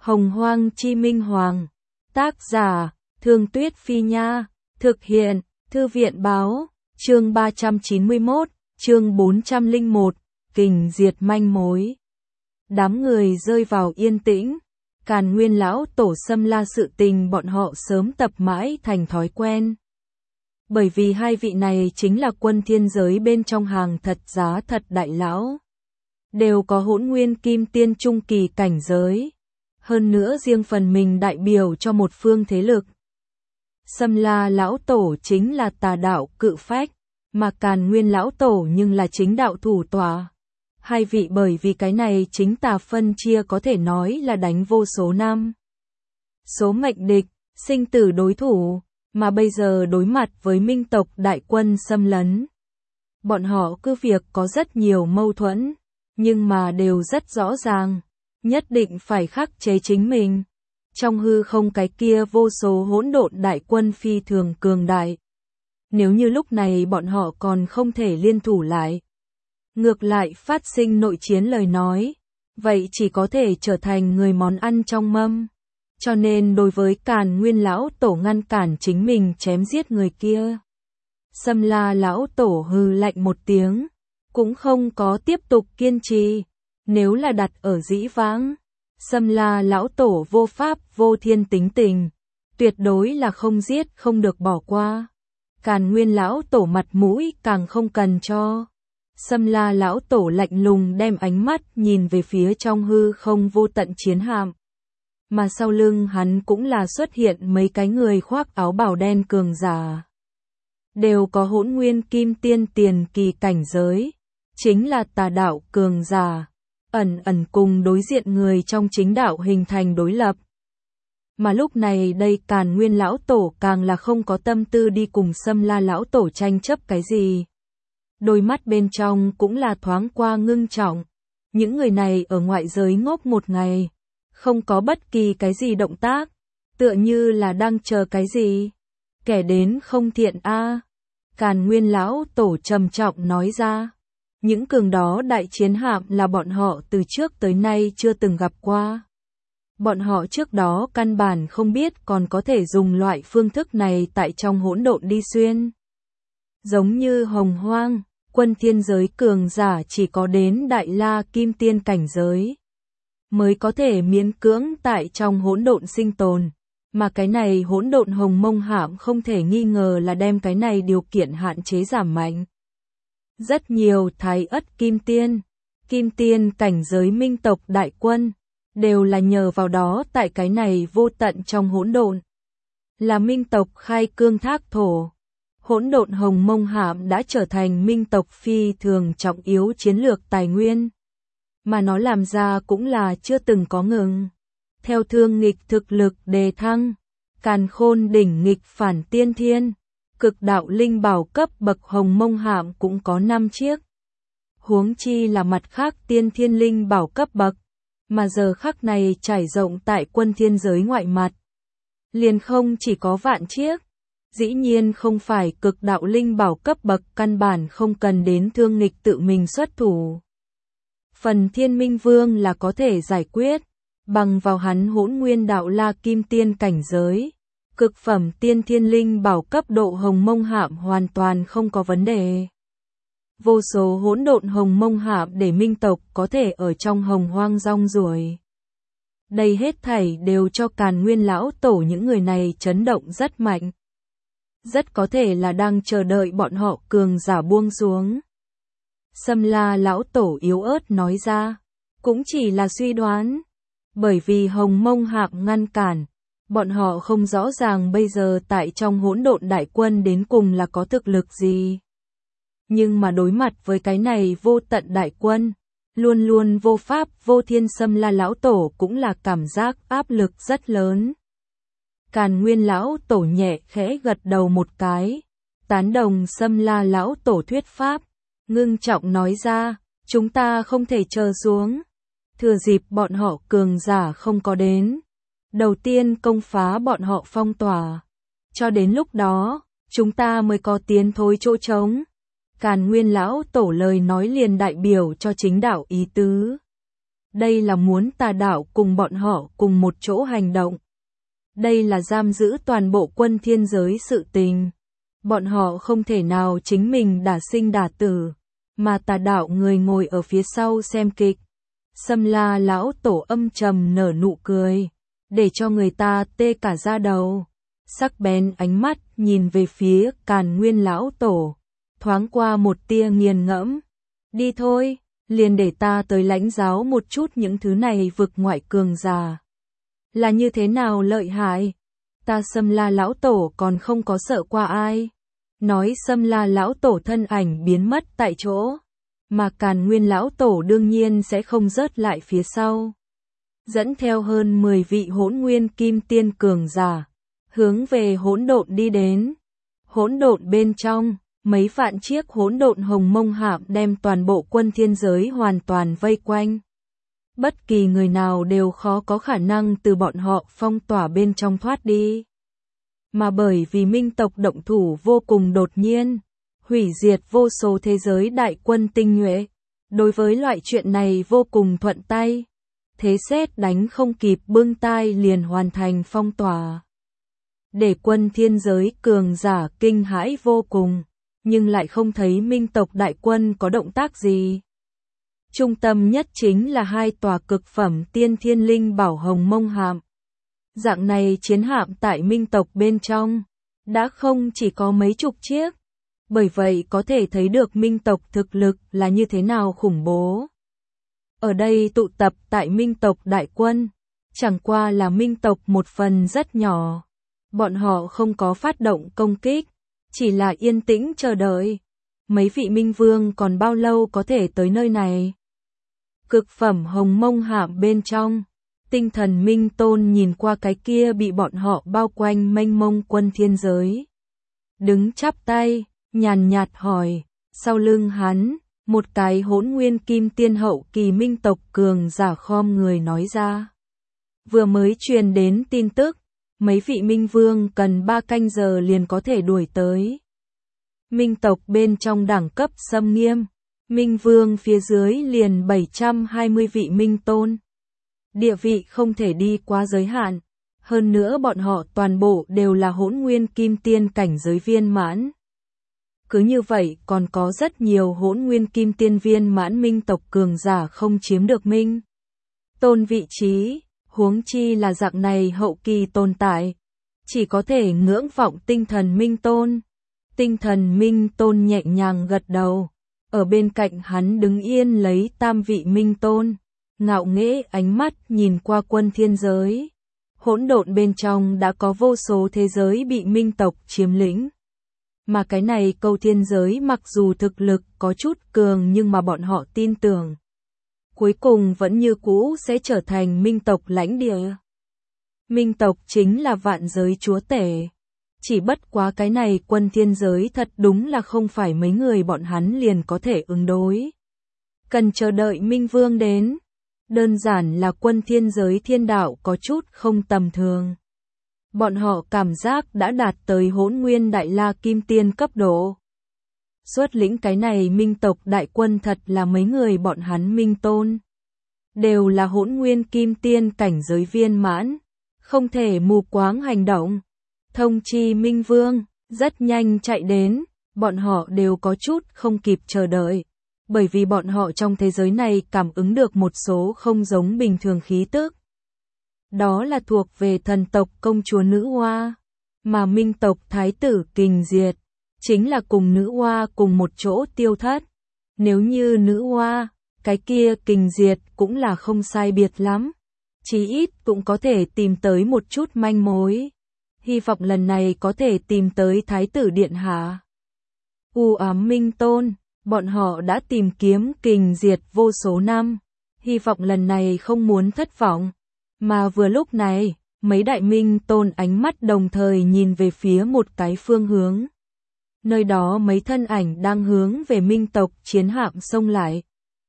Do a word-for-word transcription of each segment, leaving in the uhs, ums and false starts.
Hồng Hoang Chi Minh Hoàng. Tác giả, Thương Tuyết Phi Nha. Thực hiện, Thư viện Báo. Chương ba trăm chín mươi mốt, chương bốn trăm lẻ một, kình diệt manh mối. Đám người rơi vào yên tĩnh. Càn Nguyên lão tổ xâm la sự tình bọn họ sớm tập mãi thành thói quen. Bởi vì hai vị này chính là quân thiên giới bên trong hàng thật giá thật đại lão. Đều có hỗn nguyên kim tiên trung kỳ cảnh giới. Hơn nữa riêng phần mình đại biểu cho một phương thế lực. Xâm la lão tổ chính là tà đạo cự phách, mà Càn Nguyên lão tổ nhưng là chính đạo thủ tọa. Hai vị bởi vì cái này chính tà phân chia có thể nói là đánh vô số năm. Số mệnh địch, sinh tử đối thủ, mà bây giờ đối mặt với minh tộc đại quân xâm lấn. Bọn họ cứ việc có rất nhiều mâu thuẫn, nhưng mà đều rất rõ ràng, nhất định phải khắc chế chính mình. Trong hư không cái kia vô số hỗn độn đại quân phi thường cường đại. Nếu như lúc này bọn họ còn không thể liên thủ lại, ngược lại phát sinh nội chiến lời nói, vậy chỉ có thể trở thành người món ăn trong mâm. Cho nên đối với Càn Nguyên lão tổ ngăn cản chính mình chém giết người kia, Xâm La lão tổ hừ lạnh một tiếng, cũng không có tiếp tục kiên trì. Nếu là đặt ở dĩ vãng, Xâm La lão tổ vô pháp vô thiên tính tình, tuyệt đối là không giết không được bỏ qua. Càn Nguyên lão tổ mặt mũi càng không cần cho. Xâm La lão tổ lạnh lùng đem ánh mắt nhìn về phía trong hư không vô tận chiến hạm. Mà sau lưng hắn cũng là xuất hiện mấy cái người khoác áo bào đen cường giả. Đều có hỗn nguyên kim tiên tiền kỳ cảnh giới, chính là tà đạo cường giả, ẩn ẩn cùng đối diện người trong chính đạo hình thành đối lập. Mà lúc này đây Càn Nguyên lão tổ càng là không có tâm tư đi cùng Xâm La lão tổ tranh chấp cái gì. Đôi mắt bên trong cũng là thoáng qua ngưng trọng. Những người này ở ngoại giới ngốc một ngày, không có bất kỳ cái gì động tác, tựa như là đang chờ cái gì. Kẻ đến không thiện a. À. Càn Nguyên lão tổ trầm trọng nói ra. Những cường đó đại chiến hạm là bọn họ từ trước tới nay chưa từng gặp qua. Bọn họ trước đó căn bản không biết còn có thể dùng loại phương thức này tại trong hỗn độn đi xuyên. Giống như Hồng Hoang, quân thiên giới cường giả chỉ có đến Đại La Kim Tiên cảnh giới mới có thể miễn cưỡng tại trong hỗn độn sinh tồn, mà cái này hỗn độn hồng mông hạm không thể nghi ngờ là đem cái này điều kiện hạn chế giảm mạnh. Rất nhiều thái ất kim tiên, kim tiên cảnh giới minh tộc đại quân, đều là nhờ vào đó tại cái này vô tận trong hỗn độn. Là minh tộc khai cương thác thổ, hỗn độn hồng mông hạm đã trở thành minh tộc phi thường trọng yếu chiến lược tài nguyên. Mà nó làm ra cũng là chưa từng có ngừng. Theo thương nghịch thực lực đề thăng, càn khôn đỉnh nghịch phản tiên thiên, cực đạo linh bảo cấp bậc hồng mông hạm cũng có năm chiếc. Huống chi là mặt khác tiên thiên linh bảo cấp bậc, mà giờ khắc này trải rộng tại quân thiên giới ngoại mặt. Liền không chỉ có vạn chiếc, dĩ nhiên không phải cực đạo linh bảo cấp bậc căn bản không cần đến thương nghịch tự mình xuất thủ. Phần Thiên Minh Vương là có thể giải quyết, bằng vào hắn hỗn nguyên đạo La Kim Tiên cảnh giới. Cực phẩm tiên thiên linh bảo cấp độ hồng mông hạm hoàn toàn không có vấn đề. Vô số hỗn độn hồng mông hạm để minh tộc có thể ở trong hồng hoang rong ruổi. Đây hết thảy đều cho Càn Nguyên lão tổ những người này chấn động rất mạnh. Rất có thể là đang chờ đợi bọn họ cường giả buông xuống. Xâm La lão tổ yếu ớt nói ra, cũng chỉ là suy đoán, bởi vì hồng mông hạm ngăn cản, bọn họ không rõ ràng bây giờ tại trong hỗn độn đại quân đến cùng là có thực lực gì. Nhưng mà đối mặt với cái này vô tận đại quân, luôn luôn vô pháp vô thiên, Xâm La lão tổ cũng là cảm giác áp lực rất lớn. Càn Nguyên lão tổ nhẹ khẽ gật đầu một cái, tán đồng Xâm La lão tổ thuyết pháp, ngưng trọng nói ra, chúng ta không thể chờ xuống. Thừa dịp bọn họ cường giả không có đến, đầu tiên công phá bọn họ phong tỏa. Cho đến lúc đó, chúng ta mới có tiến thối chỗ trống. Càn Nguyên lão tổ lời nói liền đại biểu cho chính đạo ý tứ. Đây là muốn tà đạo cùng bọn họ cùng một chỗ hành động. Đây là giam giữ toàn bộ quân thiên giới sự tình. Bọn họ không thể nào chính mình đả sinh đả tử, mà tà đạo người ngồi ở phía sau xem kịch. Sâm La lão tổ âm trầm nở nụ cười, để cho người ta tê cả da đầu. Sắc bén ánh mắt nhìn về phía Càn Nguyên lão tổ, thoáng qua một tia nghiền ngẫm. Đi thôi, liền để ta tới lãnh giáo một chút những thứ này vực ngoại cường giả. Là như thế nào lợi hại? Ta Sâm La lão tổ còn không có sợ qua ai. Nói Sâm La lão tổ thân ảnh biến mất tại chỗ, mà Càn Nguyên lão tổ đương nhiên sẽ không rớt lại phía sau. Dẫn theo hơn mười vị hỗn nguyên kim tiên cường giả, hướng về hỗn độn đi đến. Hỗn độn bên trong, mấy vạn chiếc hỗn độn hồng mông hạm đem toàn bộ quân thiên giới hoàn toàn vây quanh. Bất kỳ người nào đều khó có khả năng từ bọn họ phong tỏa bên trong thoát đi. Mà bởi vì minh tộc động thủ vô cùng đột nhiên, hủy diệt vô số thế giới đại quân tinh nhuệ, đối với loại chuyện này vô cùng thuận tay. Thế sét đánh không kịp bưng tai liền hoàn thành phong tỏa. Để quân thiên giới cường giả kinh hãi vô cùng, nhưng lại không thấy minh tộc đại quân có động tác gì. Trung tâm nhất chính là hai tòa cực phẩm tiên thiên linh bảo hồng mông hạm. Dạng này chiến hạm tại minh tộc bên trong, đã không chỉ có mấy chục chiếc. Bởi vậy có thể thấy được minh tộc thực lực là như thế nào khủng bố. Ở đây tụ tập tại minh tộc đại quân, chẳng qua là minh tộc một phần rất nhỏ. Bọn họ không có phát động công kích, chỉ là yên tĩnh chờ đợi. Mấy vị minh vương còn bao lâu có thể tới nơi này? Cực phẩm hồng mông hạm bên trong, tinh thần minh tôn nhìn qua cái kia bị bọn họ bao quanh mênh mông quân thiên giới. Đứng chắp tay, nhàn nhạt hỏi, sau lưng hắn, một cái hỗn nguyên kim tiên hậu kỳ minh tộc cường giả khom người nói ra. Vừa mới truyền đến tin tức, mấy vị minh vương cần ba canh giờ liền có thể đuổi tới. Minh tộc bên trong đẳng cấp xâm nghiêm, minh vương phía dưới liền bảy trăm hai mươi vị minh tôn. Địa vị không thể đi quá giới hạn, hơn nữa bọn họ toàn bộ đều là hỗn nguyên kim tiên cảnh giới viên mãn. Cứ như vậy còn có rất nhiều hỗn nguyên kim tiên viên mãn minh tộc cường giả không chiếm được minh tôn vị trí, huống chi là dạng này hậu kỳ tồn tại, chỉ có thể ngưỡng vọng tinh thần minh tôn. Tinh thần minh tôn nhẹ nhàng gật đầu, ở bên cạnh hắn đứng yên lấy tam vị minh tôn, ngạo nghễ ánh mắt nhìn qua quân thiên giới. Hỗn độn bên trong đã có vô số thế giới bị minh tộc chiếm lĩnh. Mà cái này câu thiên giới mặc dù thực lực có chút cường nhưng mà bọn họ tin tưởng, cuối cùng vẫn như cũ sẽ trở thành minh tộc lãnh địa. Minh tộc chính là vạn giới chúa tể. Chỉ bất quá cái này quân thiên giới thật đúng là không phải mấy người bọn hắn liền có thể ứng đối. Cần chờ đợi minh vương đến. Đơn giản là quân thiên giới thiên đạo có chút không tầm thường. Bọn họ cảm giác đã đạt tới hỗn nguyên đại la kim tiên cấp độ. Xuất lĩnh cái này minh tộc đại quân thật là mấy người bọn hắn minh tôn. Đều là hỗn nguyên kim tiên cảnh giới viên mãn. Không thể mù quáng hành động. Thông chi minh vương, rất nhanh chạy đến. Bọn họ đều có chút không kịp chờ đợi. Bởi vì bọn họ trong thế giới này cảm ứng được một số không giống bình thường khí tức. Đó là thuộc về thần tộc công chúa nữ hoa, mà minh tộc thái tử Kình Diệt, chính là cùng nữ hoa cùng một chỗ tiêu thất. Nếu như nữ hoa, cái kia Kình Diệt cũng là không sai biệt lắm, chí ít cũng có thể tìm tới một chút manh mối. Hy vọng lần này có thể tìm tới thái tử điện hạ. U ám minh tôn, bọn họ đã tìm kiếm Kình Diệt vô số năm, hy vọng lần này không muốn thất vọng. Mà vừa lúc này, mấy đại minh tôn ánh mắt đồng thời nhìn về phía một cái phương hướng. Nơi đó mấy thân ảnh đang hướng về minh tộc chiến hạm xông lại.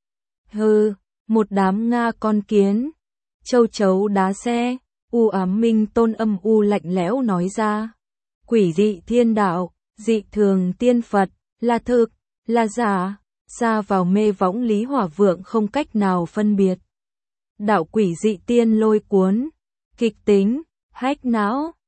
Hừ, một đám Nga con kiến, châu chấu đá xe, u ám minh tôn âm u lạnh lẽo nói ra. Quỷ dị thiên đạo, dị thường tiên Phật, là thực, là giả, xa vào mê võng Lý Hỏa Vượng không cách nào phân biệt. đạo quỷ dị tiên lôi cuốn. Kịch tính, hack não.